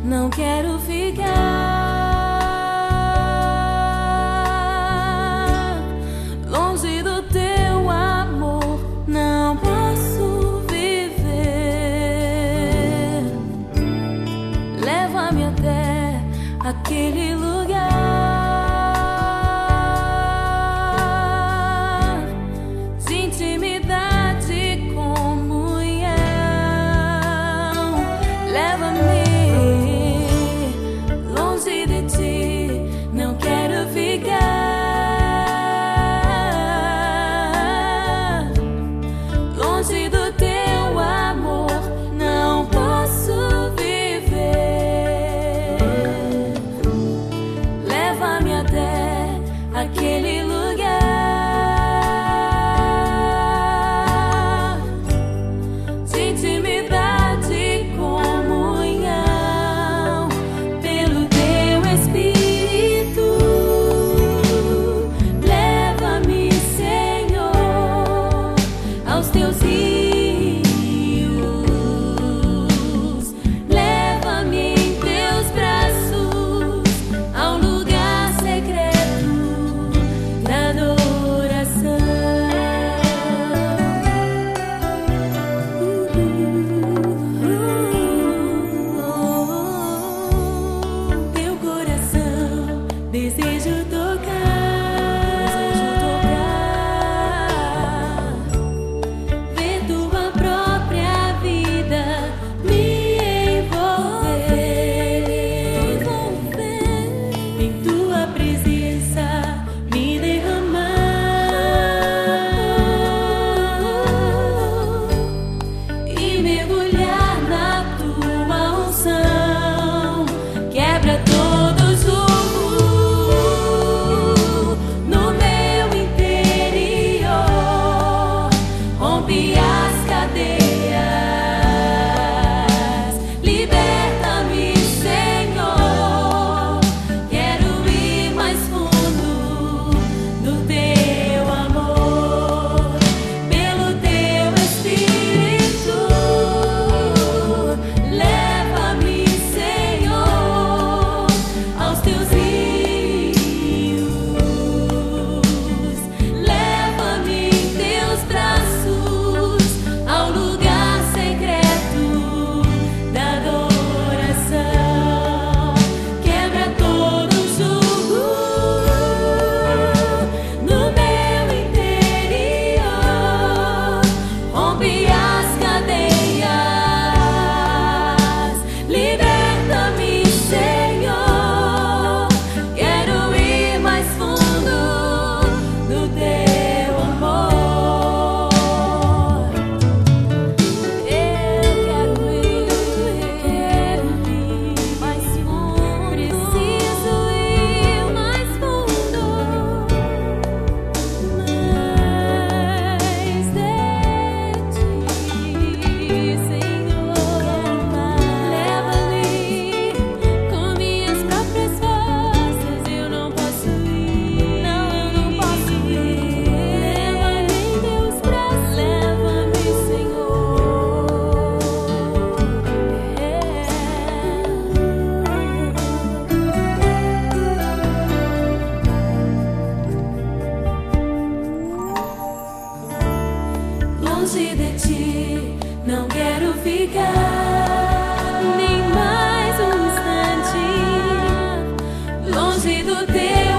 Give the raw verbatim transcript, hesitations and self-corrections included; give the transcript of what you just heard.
não quero ficar longe do teu amor, não posso viver. Leva-me até aquele lugar de intimidade e comunhão. Leva-me longe de ti, não quero ficar longe do teu amor, não posso viver. Leva-me até aquele lugar de intimidade e comunhão. Pelo teu Espírito, leva-me, Senhor, aos teus rios. Leva-me em teus braços ao lugar secreto da adoração. Teu coração desejo tocar, ver tua própria vida me envolver, em tua presença me derramar e mergulhar na tua unção. Quebra todo jugo no meu interior, rompe as cadeias, liberta-me, Senhor. Quero ir mais fundo no teu amor. Pelo teu Espírito, leva-me, Senhor, aos teus rios. Leva-me em teus braços ao lugar secreto da adoração. Quebra todo jugo no meu interior, rompe as cadeias, liberta-me, Senhor. Quero ir mais fundo no teu amor. Eu quero ir, quero ir mais fundo. Preciso ir mais fundo, mais de ti, Senhor. Leva-me com minhas próprias forças, eu não posso ir, não, eu não posso ir. Leva-me em teus braços, leva-me, Senhor. Longe de ti, não quero ficar nem mais um instante longe do teu